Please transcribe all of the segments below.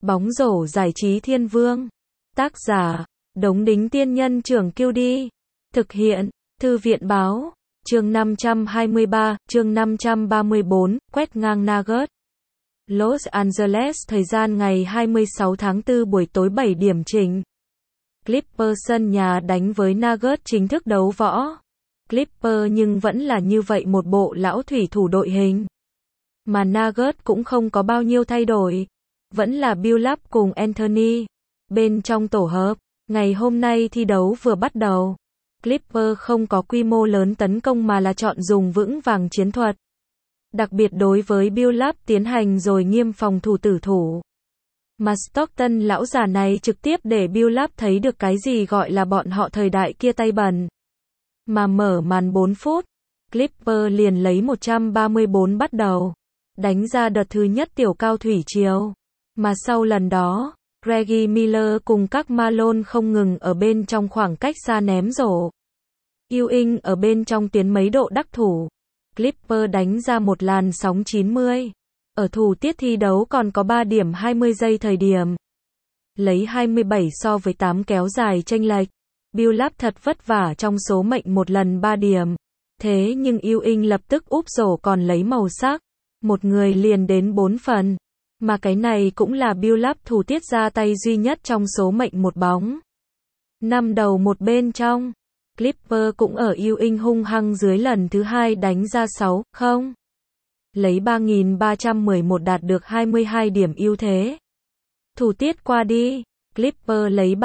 Bóng rổ giải trí thiên vương. Tác giả, Đống Đính Tiên Nhân Trưởng QD. Thực hiện, Thư viện Báo. Chương 523, chương 534, quét ngang Nuggets. Los Angeles, thời gian ngày 26 tháng 4 buổi tối 7 điểm chỉnh. Clippers sân nhà đánh với Nuggets chính thức đấu võ. Clippers nhưng vẫn là như vậy một bộ lão thủy thủ đội hình. Mà Nuggets cũng không có bao nhiêu thay đổi. Vẫn là Billups cùng Anthony. Bên trong tổ hợp, ngày hôm nay thi đấu vừa bắt đầu. Clippers không có quy mô lớn tấn công mà là chọn dùng vững vàng chiến thuật. Đặc biệt đối với Billups tiến hành rồi nghiêm phòng thủ tử thủ. Mà Stockton lão già này trực tiếp để Billups thấy được cái gì gọi là bọn họ thời đại kia tay bẩn. Mà mở màn 4 phút, Clippers liền lấy 134 bắt đầu. Đánh ra đợt thứ nhất tiểu cao thủy triều. Mà sau lần đó, Reggie Miller cùng các Malone không ngừng ở bên trong khoảng cách xa ném rổ. Ewing ở bên trong tiến mấy độ đắc thủ. Clippers đánh ra một làn sóng 90. Ở thủ tiết thi đấu còn có 3 điểm 20 giây thời điểm. Lấy 27 so với 8 kéo dài chênh lệch. Billups thật vất vả trong số mệnh một lần 3 điểm. Thế nhưng Ewing lập tức úp rổ còn lấy màu sắc. Một người liền đến 4 phần. Mà cái này cũng là Billups thủ tiết ra tay duy nhất trong số mệnh một bóng. 5 đầu một bên trong. Clippers cũng ở Ewing hung hăng dưới lần thứ hai đánh ra 6-0. Lấy 3.311 đạt được 22 điểm ưu thế. Thủ tiết qua đi, Clippers lấy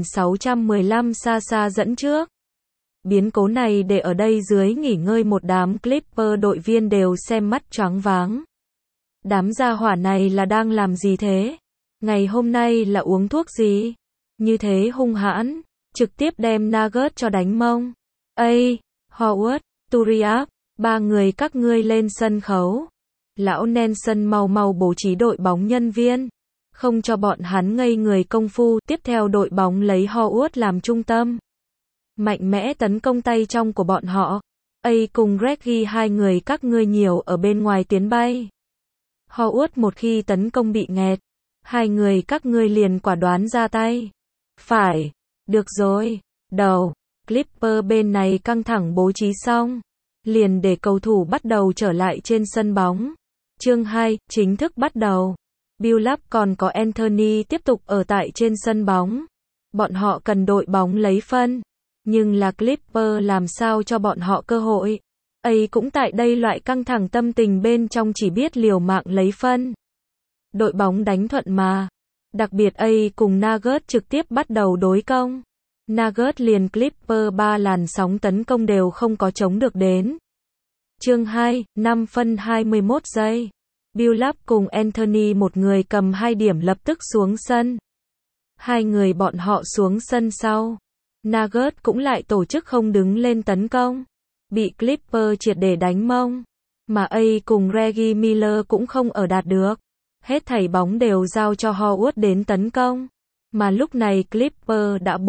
3.615 xa dẫn trước. Biến cố này để ở đây dưới nghỉ ngơi một đám Clippers đội viên đều xem mắt choáng váng. Đám gia hỏa này là đang làm gì thế? Ngày hôm nay là uống thuốc gì? Như thế hung hãn, trực tiếp đem Nuggets cho đánh mông. Ây, Howard, Turiaf, ba người các ngươi lên sân khấu. Lão Nelson mau bố trí đội bóng nhân viên. Không cho bọn hắn ngây người công phu, tiếp theo đội bóng lấy Howard làm trung tâm. Mạnh mẽ tấn công tay trong của bọn họ. Ây cùng Reggie hai người các ngươi nhiều ở bên ngoài tiến bay. Howard một khi tấn công bị nghẹt, hai người các ngươi liền quả đoán ra tay. Phải, được rồi, đầu, Clippers bên này căng thẳng bố trí xong, liền để cầu thủ bắt đầu trở lại trên sân bóng. Chương 2, chính thức bắt đầu. Billups còn có Anthony tiếp tục ở tại trên sân bóng. Bọn họ cần đội bóng lấy phân, nhưng là Clippers làm sao cho bọn họ cơ hội. Ấy cũng tại đây loại căng thẳng tâm tình bên trong chỉ biết liều mạng lấy phân. Đội bóng đánh thuận mà. Đặc biệt ấy cùng Nuggets trực tiếp bắt đầu đối công. Nuggets liền Clippers 3 làn sóng tấn công đều không có chống được đến. Chương 2, 5 phân 21 giây. Billups cùng Anthony một người cầm 2 điểm lập tức xuống sân. Hai người bọn họ xuống sân sau. Nuggets cũng lại tổ chức không đứng lên tấn công. Bị Clippers triệt để đánh mông. Mà A cùng Reggie Miller cũng không ở đạt được. Hết thảy bóng đều giao cho Howard đến tấn công. Mà lúc này Clippers đã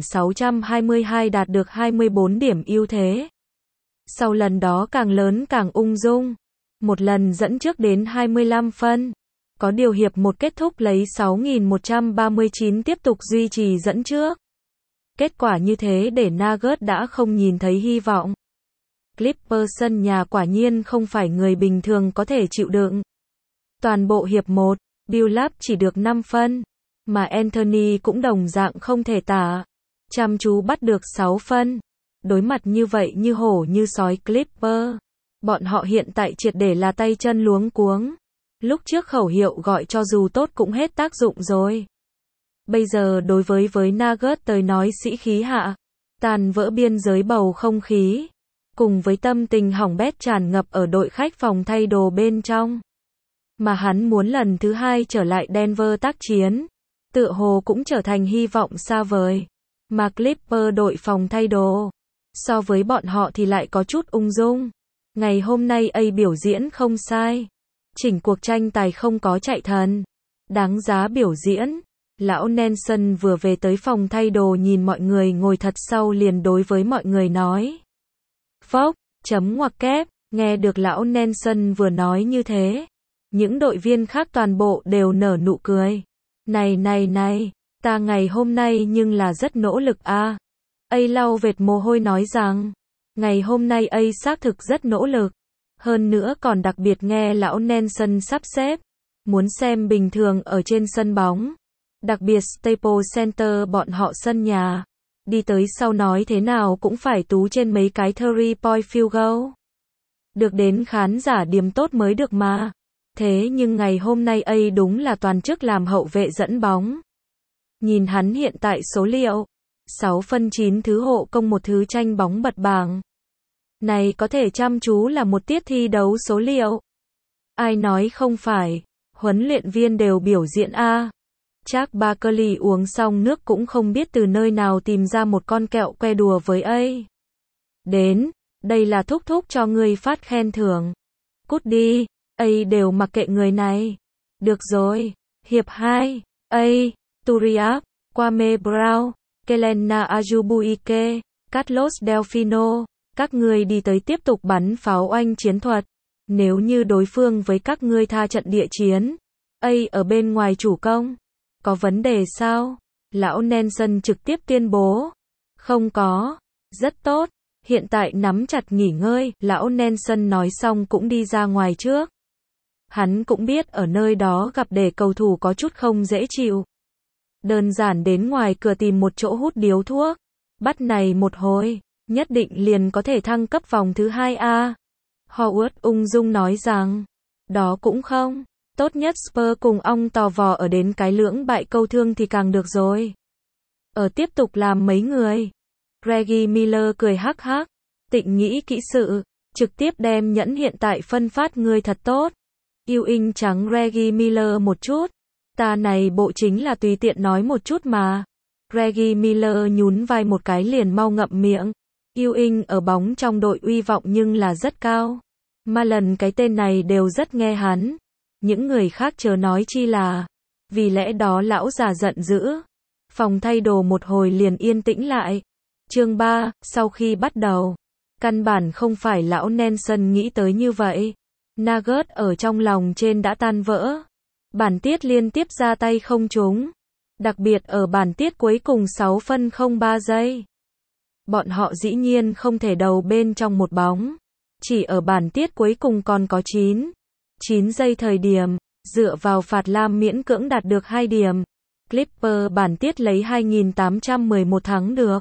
4.622 đạt được 24 điểm ưu thế. Sau lần đó càng lớn càng ung dung. Một lần dẫn trước đến 25 phân. Có điều hiệp một kết thúc lấy 6.139 tiếp tục duy trì dẫn trước. Kết quả như thế để Nuggets đã không nhìn thấy hy vọng. Clippers sân nhà quả nhiên không phải người bình thường có thể chịu đựng. Toàn bộ hiệp 1, Billups chỉ được 5 phân, mà Anthony cũng đồng dạng không thể tả. Chăm chú bắt được 6 phân. Đối mặt như vậy như hổ như sói Clippers. Bọn họ hiện tại triệt để là tay chân luống cuống. Lúc trước khẩu hiệu gọi cho dù tốt cũng hết tác dụng rồi. Bây giờ đối với Nuggets tới nói sĩ khí hạ, tàn vỡ biên giới bầu không khí. Cùng với tâm tình hỏng bét tràn ngập ở đội khách phòng thay đồ bên trong. Mà hắn muốn lần thứ hai trở lại Denver tác chiến. Tựa hồ cũng trở thành hy vọng xa vời. Mà Clippers đội phòng thay đồ. So với bọn họ thì lại có chút ung dung. Ngày hôm nay A biểu diễn không sai. Chỉnh cuộc tranh tài không có chạy thần. Đáng giá biểu diễn. Lão Nelson vừa về tới phòng thay đồ nhìn mọi người ngồi thật sau liền đối với mọi người nói. Phốc, chấm ngoặc kép, nghe được lão Nelson vừa nói như thế. Những đội viên khác toàn bộ đều nở nụ cười. Này, ta ngày hôm nay nhưng là rất nỗ lực a. Lau vệt mồ hôi nói rằng, ngày hôm nay xác thực rất nỗ lực. Hơn nữa còn đặc biệt nghe lão Nelson sắp xếp. Muốn xem bình thường ở trên sân bóng. Đặc biệt Staples Center bọn họ sân nhà. Đi tới sau nói thế nào cũng phải tú trên mấy cái 3-point field goal. Được đến khán giả điểm tốt mới được mà. Thế nhưng ngày hôm nay đúng là toàn chức làm hậu vệ dẫn bóng. Nhìn hắn hiện tại số liệu. 6 phân 9 thứ hộ công 1 thứ tranh bóng bật bảng. Này có thể chăm chú là một tiết thi đấu số liệu. Ai nói không phải, huấn luyện viên đều biểu diễn a. Charles Barkley uống xong nước cũng không biết từ nơi nào tìm ra một con kẹo que đùa với Đến, đây là thúc cho ngươi phát khen thưởng. Cút đi, đều mặc kệ người này. Được rồi, hiệp 2, Turiaf, Kwame Brown, Kelena Ajubuike, Carlos Delfino, các ngươi đi tới tiếp tục bắn pháo oanh chiến thuật. Nếu như đối phương với các ngươi tha trận địa chiến, ở bên ngoài chủ công, có vấn đề sao? Lão Nelson trực tiếp tuyên bố. Không có, rất tốt, hiện tại nắm chặt nghỉ ngơi, lão Nelson nói xong cũng đi ra ngoài trước. Hắn cũng biết ở nơi đó gặp để cầu thủ có chút không dễ chịu. Đơn giản đến ngoài cửa tìm một chỗ hút điếu thuốc. Bắt này một hồi, nhất định liền có thể thăng cấp vòng thứ 2A. Howard ung dung nói rằng, đó cũng không. Tốt nhất Spurs cùng ong tò vò ở đến cái lưỡng bại câu thương thì càng được rồi. Tiếp tục làm mấy người. Reggie Miller cười hắc hắc. Tịnh nghĩ kỹ sự. Trực tiếp đem nhẫn hiện tại phân phát người thật tốt. Ewing trắng Reggie Miller một chút. Ta này bộ chính là tùy tiện nói một chút mà. Reggie Miller nhún vai một cái liền mau ngậm miệng. Ewing ở bóng trong đội uy vọng nhưng là rất cao. Mà lần cái tên này đều rất nghe hắn. Những người khác chớ nói chi là. Vì lẽ đó lão già giận dữ. Phòng thay đồ một hồi liền yên tĩnh lại. Chương 3, sau khi bắt đầu. Căn bản không phải lão Nelson nghĩ tới như vậy. Nugget ở trong lòng trên đã tan vỡ. Bản tiết liên tiếp ra tay không trúng. Đặc biệt ở bản tiết cuối cùng 6 phân 03 giây. Bọn họ dĩ nhiên không thể đầu bên trong một bóng. Chỉ ở bản tiết cuối cùng còn có 9 giây thời điểm, dựa vào phạt lam miễn cưỡng đạt được 2 điểm. Clipper bản tiết lấy 2811 thắng được.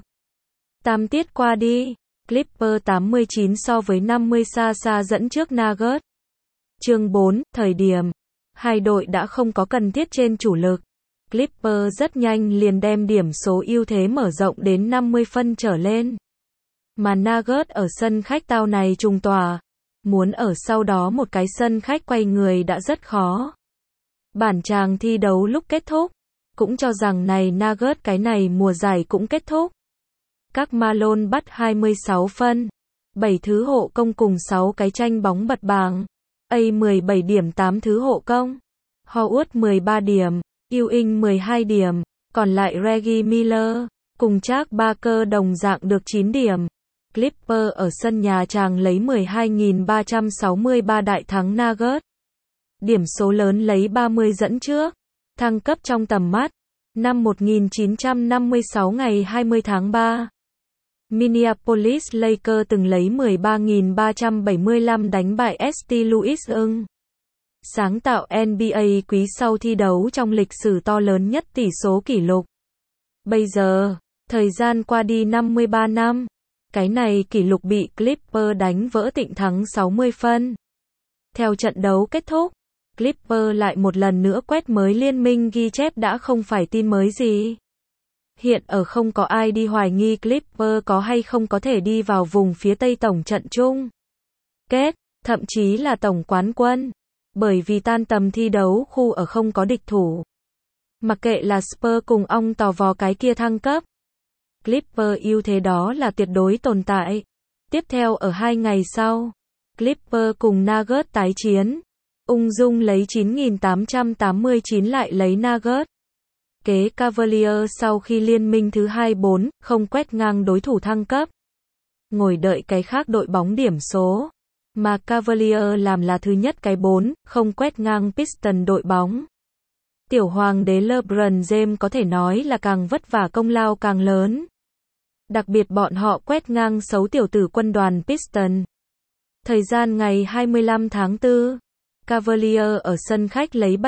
8 tiết qua đi, Clipper 89 so với 50 xa dẫn trước Nugget. Chương 4, thời điểm. Hai đội đã không có cần thiết trên chủ lực. Clipper rất nhanh liền đem điểm số ưu thế mở rộng đến 50 phân trở lên. Mà Nugget ở sân khách tao này trùng tòa. Muốn ở sau đó một cái sân khách quay người đã rất khó. Bản chàng thi đấu lúc kết thúc, cũng cho rằng này Nugget cái này mùa giải cũng kết thúc. Các Malone bắt 26 phân, 7 thứ hộ công cùng 6 cái tranh bóng bật bảng. 17 điểm 8 thứ hộ công. Howard 13 điểm, Ewing 12 điểm, còn lại Reggie Miller, cùng Charles Barkley đồng dạng được 9 điểm. Clipper ở sân nhà chàng lấy 12.363 đại thắng Nugget. Điểm số lớn lấy 30 dẫn trước. Thăng cấp trong tầm mắt. Năm 1956 ngày 20 tháng 3. Minneapolis Lakers từng lấy 13.375 đánh bại St. Louis Ưng. Sáng tạo NBA quý sau thi đấu trong lịch sử to lớn nhất tỷ số kỷ lục. Bây giờ, thời gian qua đi 53 năm. Cái này kỷ lục bị Clipper đánh vỡ tịnh thắng 60 phân. Theo trận đấu kết thúc, Clipper lại một lần nữa quét mới liên minh ghi chép đã không phải tin mới gì. Hiện ở không có ai đi hoài nghi Clipper có hay không có thể đi vào vùng phía Tây tổng trận chung kết, thậm chí là tổng quán quân. Bởi vì tan tầm thi đấu khu ở không có địch thủ. Mặc kệ là Spurs cùng ong tò vò cái kia thăng cấp. Clipper ưu thế đó là tuyệt đối tồn tại. Tiếp theo ở 2 ngày sau, Clipper cùng Nugget tái chiến. Ung dung lấy 9.889 lại lấy Nugget. Kế Cavaliers sau khi liên minh thứ 2-4, không quét ngang đối thủ thăng cấp. Ngồi đợi cái khác đội bóng điểm số. Mà Cavaliers làm là thứ nhất cái 4, không quét ngang Pistons đội bóng. Tiểu hoàng đế LeBron James có thể nói là càng vất vả công lao càng lớn. Đặc biệt bọn họ quét ngang xấu tiểu tử quân đoàn Pistons. Thời gian ngày 25 tháng 4, Cavaliers ở sân khách lấy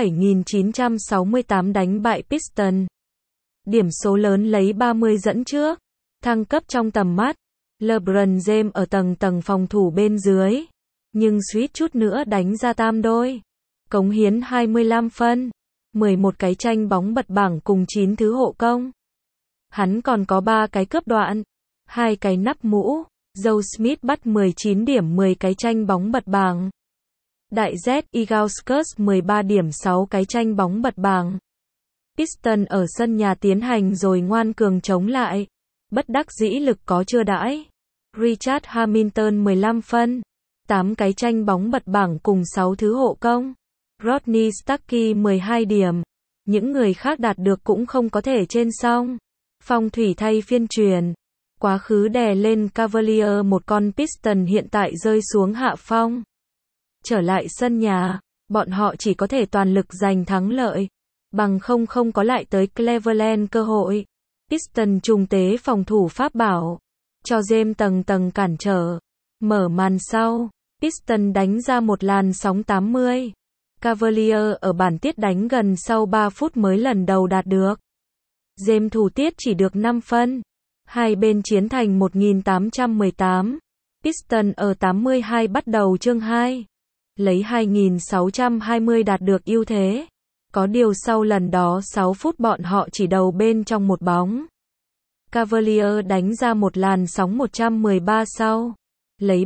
7.968 đánh bại Pistons. Điểm số lớn lấy 30 dẫn trước. Thăng cấp trong tầm mắt. LeBron James ở tầng phòng thủ bên dưới. Nhưng suýt chút nữa đánh ra tam đôi. Cống hiến 25 phân. 11 cái tranh bóng bật bảng cùng 9 thứ hộ công. Hắn còn có 3 cái cướp đoạn. 2 cái nắp mũ. Joe Smith bắt 19 điểm 10 cái tranh bóng bật bảng. Đại Z Ilgauskas 13 điểm 6 cái tranh bóng bật bảng. Pistons ở sân nhà tiến hành rồi ngoan cường chống lại. Bất đắc dĩ lực có chưa đãi. Richard Hamilton 15 phân. 8 cái tranh bóng bật bảng cùng 6 thứ hộ công. Rodney Stuckey 12 điểm. Những người khác đạt được cũng không có thể trên song. Phong thủy thay phiên truyền. Quá khứ đè lên Cavaliers một con Piston hiện tại rơi xuống hạ phong. Trở lại sân nhà, bọn họ chỉ có thể toàn lực giành thắng lợi. Bằng không có lại tới Cleveland cơ hội. Piston trung tế phòng thủ pháp bảo. Cho James tầng cản trở. Mở màn sau. Piston đánh ra một làn sóng 80. Cavaliers ở bản tiết đánh gần sau 3 phút mới lần đầu đạt được. James thủ tiết chỉ được 5 phân. Hai bên chiến thành 1818. Piston ở 82 bắt đầu chương 2. Lấy 2620 đạt được ưu thế. Có điều sau lần đó 6 phút bọn họ chỉ đầu bên trong một bóng. Cavaliers đánh ra một làn sóng 113 sau. Lấy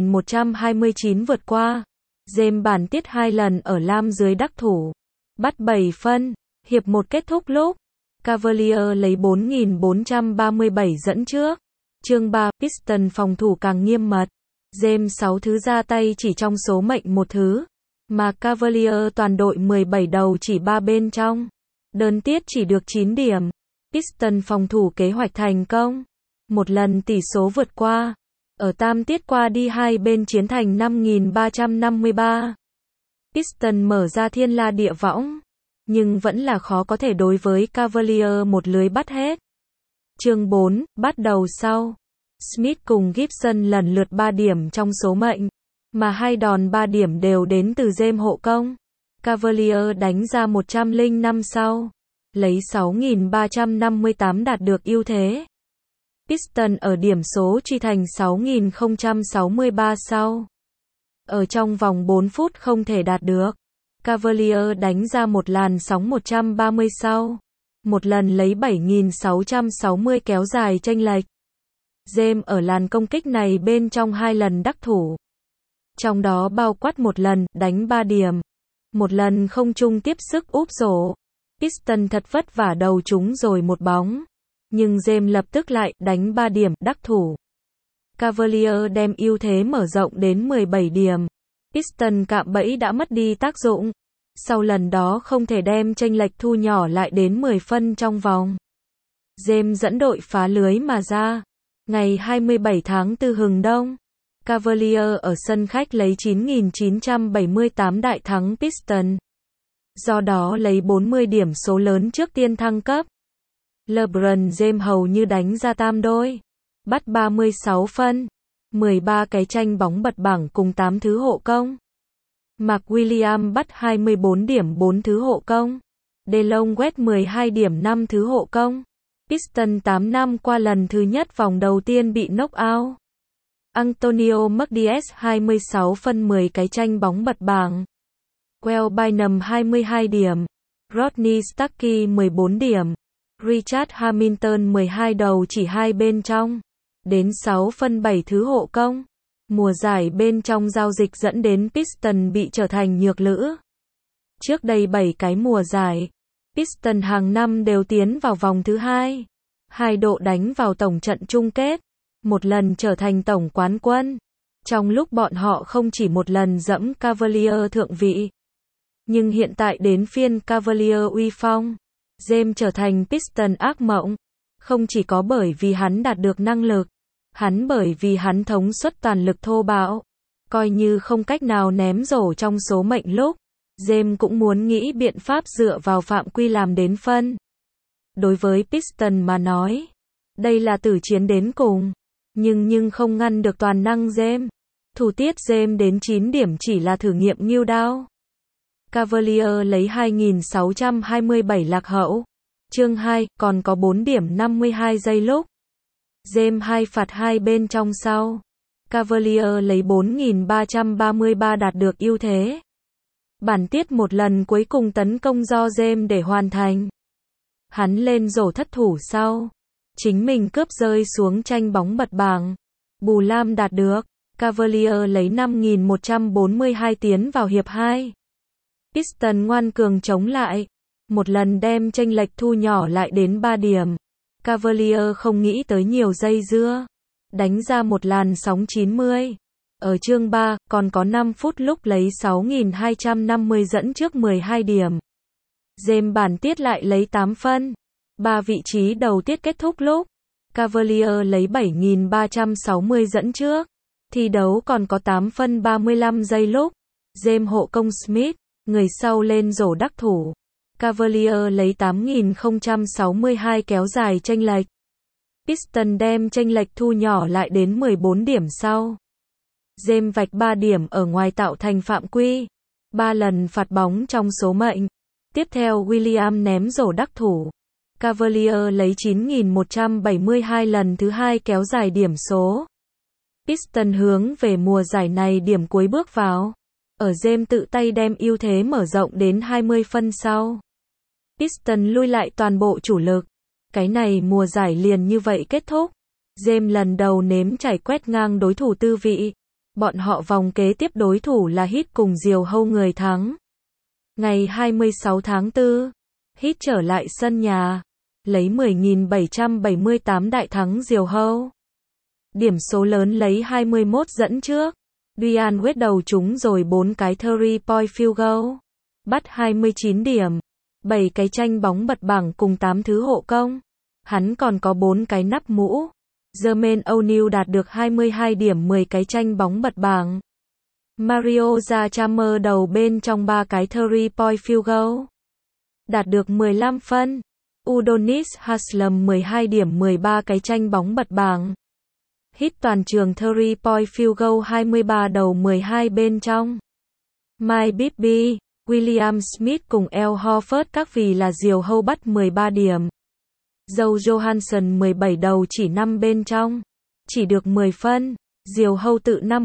3129 vượt qua. James bản tiết 2 lần ở lam dưới đắc thủ. Bắt 7 phân. Hiệp 1 kết thúc lúc. Cavaliers lấy 4437 dẫn trước. Chương 3, Piston phòng thủ càng nghiêm mật. James 6 thứ ra tay chỉ trong số mệnh một thứ. Mà Cavaliers toàn đội 17 đầu chỉ 3 bên trong. Đơn tiết chỉ được 9 điểm. Piston phòng thủ kế hoạch thành công. Một lần tỷ số vượt qua. Ở tam tiết qua đi hai bên chiến thành 5353. Piston mở ra thiên la địa võng. Nhưng vẫn là khó có thể đối với Cavaliers một lưới bắt hết. Chương 4, bắt đầu sau. Smith cùng Gibson lần lượt 3 điểm trong số mệnh. Mà hai đòn 3 điểm đều đến từ James hộ công. Cavaliers đánh ra 105 sau. Lấy 6358 đạt được ưu thế. Piston ở điểm số truy thành 6063 sau. Ở trong vòng 4 phút không thể đạt được. Cavaliers đánh ra một làn sóng 130 sau. Một lần lấy 7660 kéo dài chênh lệch. James ở làn công kích này bên trong 2 lần đắc thủ. Trong đó bao quát một lần đánh 3 điểm. Một lần không chung tiếp sức úp rổ. Piston thật vất vả đầu trúng rồi một bóng. Nhưng James lập tức lại đánh 3 điểm đắc thủ. Cavaliers đem ưu thế mở rộng đến 17 điểm. Piston cạm bẫy đã mất đi tác dụng. Sau lần đó không thể đem chênh lệch thu nhỏ lại đến 10 phân trong vòng. James dẫn đội phá lưới mà ra. Ngày 27 tháng 4 hừng đông. Cavaliers ở sân khách lấy 9978 đại thắng Piston. Do đó lấy 40 điểm số lớn trước tiên thăng cấp. LeBron James hầu như đánh ra tam đôi. Bắt 36 phân. 13 cái tranh bóng bật bảng cùng 8 thứ hộ công. Mark Williams bắt 24 điểm 4 thứ hộ công. DeLon West 12 điểm 5 thứ hộ công. Piston 8 năm qua lần thứ nhất vòng đầu tiên bị knock out. Antonio McDiez 26 phân 10 cái tranh bóng bật bảng. Well Bynum 22 điểm. Rodney Stuckey 14 điểm. Richard Hamilton 12 đầu chỉ hai bên trong. Đến 6 phân 7 thứ hộ công. Mùa giải bên trong giao dịch dẫn đến Piston bị trở thành nhược lữ. Trước đây 7 cái mùa giải, Piston hàng năm đều tiến vào vòng thứ 2. 2 độ đánh vào tổng trận chung kết. Một lần trở thành tổng quán quân. Trong lúc bọn họ không chỉ một lần dẫm Cavaliers thượng vị. Nhưng hiện tại đến phiên Cavaliers uy phong. James trở thành Piston ác mộng. Không chỉ có bởi vì hắn đạt được năng lực. Hắn bởi vì hắn thống suất toàn lực thô bạo. Coi như không cách nào ném rổ trong số mệnh lúc. James cũng muốn nghĩ biện pháp dựa vào phạm quy làm đến phân. Đối với Piston mà nói, đây là tử chiến đến cùng. Nhưng không ngăn được toàn năng James. Thủ tiết James đến 9 điểm chỉ là thử nghiệm nghêu đao. Cavalier lấy 2.627 lạc hậu. Chương 2, còn có 4 điểm 52 giây lúc. James 2 phạt 2 bên trong sau. Cavalier lấy 4.333 đạt được ưu thế. Bản tiết một lần cuối cùng tấn công do James để hoàn thành. Hắn lên rổ thất thủ sau. Chính mình cướp rơi xuống tranh bóng bật bảng. Bù lam đạt được. Cavalier lấy 5.142 tiến vào hiệp 2. Piston ngoan cường chống lại. Một lần đem chênh lệch thu nhỏ lại đến 3 điểm. Cavalier không nghĩ tới nhiều dây dưa. Đánh ra một làn sóng 90. Ở chương 3, còn có 5 phút lúc lấy 6.250 dẫn trước 12 điểm. James bản tiết lại lấy 8 phân. 3 vị trí đầu tiết kết thúc lúc. Cavalier lấy 7.360 dẫn trước. Thi đấu còn có 8 phân 35 giây lúc. James hộ công Smith, người sau lên rổ đắc thủ. Cavalier lấy 8.062 kéo dài chênh lệch. Piston đem chênh lệch thu nhỏ lại đến 14 điểm sau. James vạch 3 điểm ở ngoài tạo thành phạm quy. 3 lần phạt bóng trong số mệnh. Tiếp theo William ném rổ đắc thủ. Cavalier lấy 9.172 lần thứ 2 kéo dài điểm số. Piston hướng về mùa giải này điểm cuối bước vào. Ở James tự tay đem ưu thế mở rộng đến 20 phân sau. Piston lui lại toàn bộ chủ lực. Cái này mùa giải liền như vậy kết thúc. James lần đầu nếm trải quét ngang đối thủ tư vị. Bọn họ vòng kế tiếp đối thủ là Heat cùng Diều Hâu người thắng. Ngày 26 tháng 4, Heat trở lại sân nhà. Lấy 10.778 đại thắng Diều Hâu. Điểm số lớn lấy 21 dẫn trước. Dwyane Wade đầu trúng rồi 4 cái 3-point field goal. Bắt 29 điểm. 7 cái tranh bóng bật bảng cùng 8 thứ hộ công. Hắn còn có 4 cái nắp mũ. Jermaine O'Neal đạt được 22 điểm 10 cái tranh bóng bật bảng. Mario Zachammer đầu bên trong 3 cái 3-point field goal. Đạt được 15 phân. Udonis Haslem 12 điểm 13 cái tranh bóng bật bảng. Hit toàn trường 3-point field goal 23 đầu 12 bên trong. Mike Bibby, William Smith cùng Al Horford các vì là Diều Hâu bắt 13 điểm. Joe Johansson 17 đầu chỉ 5 bên trong. Chỉ được 10 phân. Diều Hâu tự năm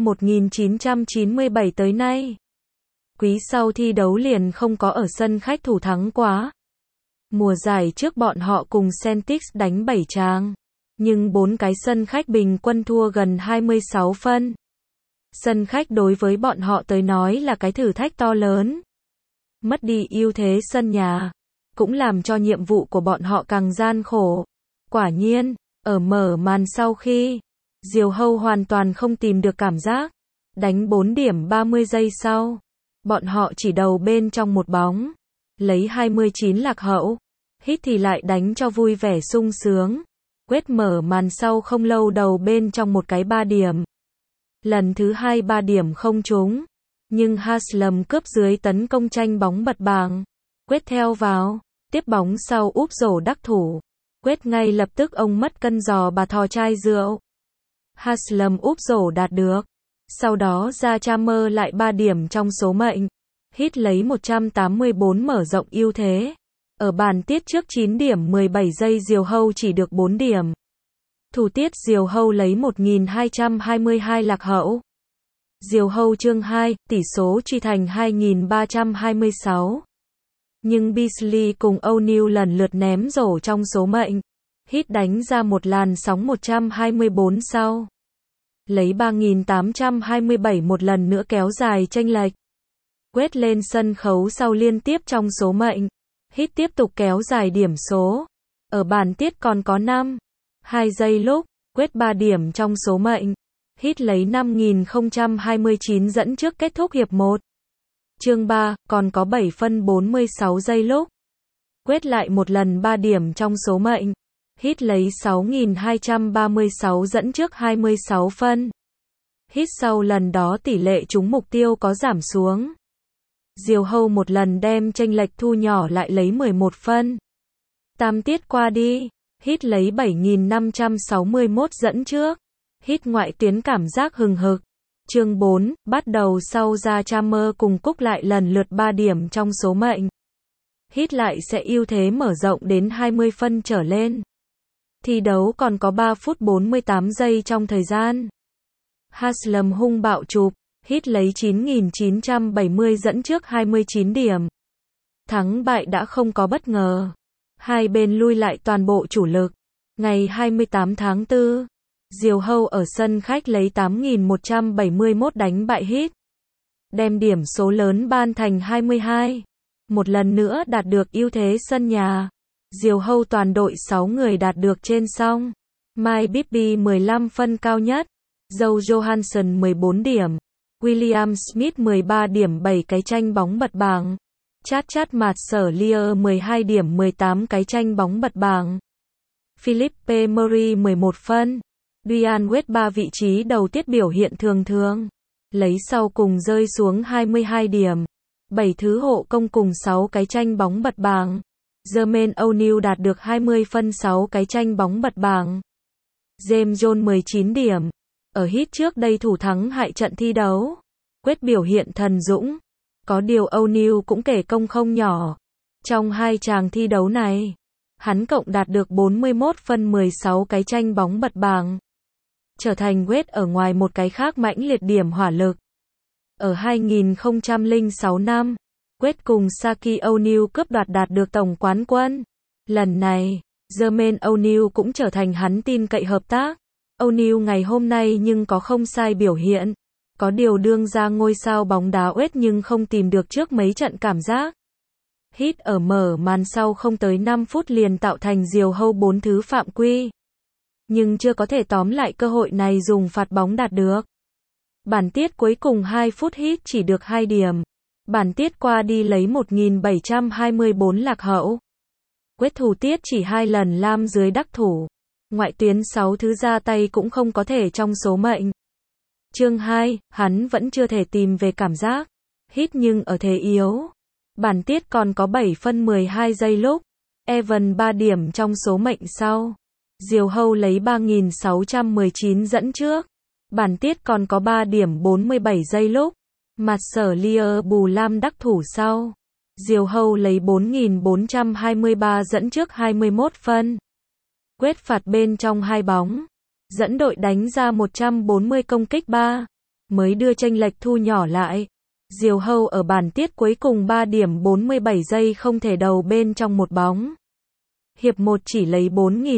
1997 tới nay. Quý sau thi đấu liền không có ở sân khách thủ thắng quá. Mùa giải trước bọn họ cùng Celtics đánh 7 trang. Nhưng 4 cái sân khách bình quân thua gần 26 phân. Sân khách đối với bọn họ tới nói là cái thử thách to lớn. Mất đi ưu thế sân nhà, cũng làm cho nhiệm vụ của bọn họ càng gian khổ. Quả nhiên, ở mở màn sau khi, Diều Hâu hoàn toàn không tìm được cảm giác. Đánh 4 điểm 30 giây sau, bọn họ chỉ đầu bên trong một bóng. Lấy 29 lạc hậu. Hít thì lại đánh cho vui vẻ sung sướng. Quét mở màn sau không lâu đầu bên trong một cái 3 điểm. Lần thứ 2 3 điểm không trúng. Nhưng Haslem cướp dưới tấn công tranh bóng bật bảng. Quét theo vào. Tiếp bóng sau úp rổ đắc thủ. Quét ngay lập tức ông mất cân giò bà thò chai rượu. Haslem úp rổ đạt được. Sau đó Zachammer lại 3 điểm trong số mệnh. Hit lấy 184 mở rộng ưu thế. Ở bàn tiết trước 9 điểm 17 giây Diều Hâu chỉ được 4 điểm. Thủ tiết Diều Hâu lấy 1.222 lạc hậu. Diều Hâu chương 2, tỷ số truy thành 2.326. Nhưng Beasley cùng O'Neal lần lượt ném rổ trong số mệnh. Hit đánh ra một làn sóng 124 sau. Lấy 3.827 một lần nữa kéo dài chênh lệch. Quét lên sân khấu sau liên tiếp trong số mệnh. Hit tiếp tục kéo dài điểm số. Ở bàn tiết còn có 2 giây lúc. Quét 3 điểm trong số mệnh. Hit lấy 5.029 dẫn trước kết thúc hiệp 1. Chương 3, còn có 7 phân 46 giây lúc. Quét lại một lần 3 điểm trong số mệnh. Hit lấy 6.236 dẫn trước 26 phân. Hit sau lần đó tỷ lệ trúng mục tiêu có giảm xuống. Diều Hâu một lần đem chênh lệch thu nhỏ lại lấy 11 phân. 8 tiết qua đi, Heat lấy 7.561 dẫn trước. Heat ngoại tuyến cảm giác hừng hực. Chương 4, bắt đầu sau ra Chalmers cùng Cook lại lần lượt 3 điểm trong số mệnh. Heat lại sẽ ưu thế mở rộng đến 20 phân trở lên. Thi đấu còn có 3 phút 48 giây trong thời gian. Haslam hung bạo chụp, Heat lấy 9.970 dẫn trước 29 điểm. Thắng bại đã không có bất ngờ. Hai bên lui lại toàn bộ chủ lực. Ngày 28 tháng 4, Diều Hâu ở sân khách lấy 8.171 đánh bại Heat. Đem điểm số lớn ban thành 22. Một lần nữa đạt được ưu thế sân nhà. Diều Hâu toàn đội 6 người đạt được trên song. Mike Bibby 15 phân cao nhất. Joe Johansson 14 điểm. William Smith 13 điểm 7 cái tranh bóng bật bảng. Chad Mercer 12 điểm 18 cái tranh bóng bật bảng. Philippe Murray 11 phân. Dwyane Wade 3 vị trí đầu tiết biểu hiện thường thường. Lấy sau cùng rơi xuống 22 điểm. 7 thứ hộ công cùng 6 cái tranh bóng bật bảng. Jermaine O'Neal đạt được 20 phân 6 cái tranh bóng bật bảng. James Jones 19 điểm. Ở Heat trước đây thủ thắng hại trận thi đấu. Wade biểu hiện thần dũng. Có điều O'Neal cũng kể công không nhỏ. Trong hai chàng thi đấu này, hắn cộng đạt được 41 phân 16 cái tranh bóng bật bảng. Trở thành Wade ở ngoài một cái khác mãnh liệt điểm hỏa lực. Ở 2006 năm, Wade cùng Shaquille O'Neal cướp đoạt đạt được tổng quán quân. Lần này, Jermaine O'Neal cũng trở thành hắn tin cậy hợp tác. O'Neal ngày hôm nay nhưng có không sai biểu hiện. Có điều đương ra ngôi sao bóng đá Wade nhưng không tìm được trước mấy trận cảm giác. Heat ở mở màn sau không tới 5 phút liền tạo thành Diều Hâu 4 thứ phạm quy. Nhưng chưa có thể tóm lại cơ hội này dùng phạt bóng đạt được. Bản tiết cuối cùng 2 phút Heat chỉ được 2 điểm. Bản tiết qua đi lấy 1.724 lạc hậu. Wade thủ tiết chỉ 2 lần lam dưới đắc thủ. Ngoại tuyến 6 thứ ra tay cũng không có thể trong số mệnh. Chương 2, hắn vẫn chưa thể tìm về cảm giác. Heat nhưng ở thế yếu. Bản tiết còn có 7 phân 12 giây lúc. Evan 3 điểm trong số mệnh sau. Diều Hâu lấy 3.619 dẫn trước. Bản tiết còn có 3 điểm 47 giây lúc. Mercer bù lam đắc thủ sau. Diều Hâu lấy 4.423 dẫn trước 21 phân. Quét phạt bên trong 2 bóng. Dẫn đội đánh ra 140 công kích 3. Mới đưa chênh lệch thu nhỏ lại. Diều Hâu ở bản tiết cuối cùng 3 điểm 47 giây không thể đầu bên trong một bóng. Hiệp 1 chỉ lấy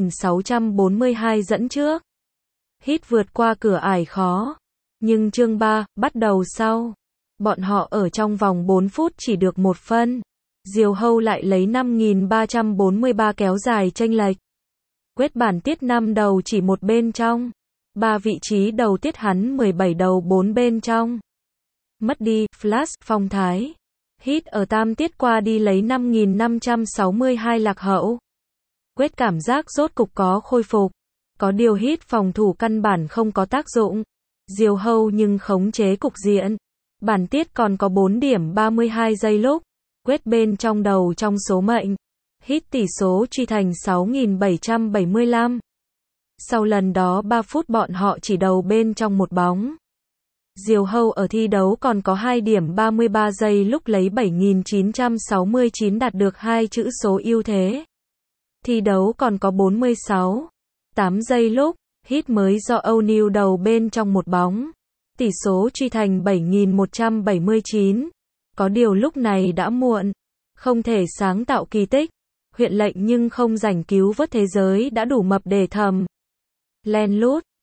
4.642 dẫn trước. Heat vượt qua cửa ải khó. Nhưng chương 3, bắt đầu sau. Bọn họ ở trong vòng 4 phút chỉ được 1 phân. Diều Hâu lại lấy 5.343 kéo dài chênh lệch. Quét bản tiết 5 đầu chỉ một bên trong. 3 vị trí đầu tiết hắn 17 đầu 4 bên trong. Mất đi, flash, phong thái. Heat ở tam tiết qua đi lấy 5.562 lạc hậu. Quét cảm giác rốt cục có khôi phục. Có điều Heat phòng thủ căn bản không có tác dụng. Diều Hâu nhưng khống chế cục diện. Bản tiết còn có 4 điểm 32 giây lúc. Quét bên trong đầu trong số mệnh. Heat tỷ số truy thành 6.775. Sau lần đó 3 phút bọn họ chỉ đầu bên trong một bóng. Diều Hâu ở thi đấu còn có 2 điểm 33 giây lúc lấy 7.969 đạt được 2 chữ số ưu thế. Thi đấu còn có 46.8 giây lúc, Heat mới do O'Neal đầu bên trong một bóng. Tỷ số truy thành 7.179. Có điều lúc này đã muộn. Không thể sáng tạo kỳ tích. Huyện lệnh nhưng không giành cứu vớt thế giới đã đủ mập để thầm. Len lút.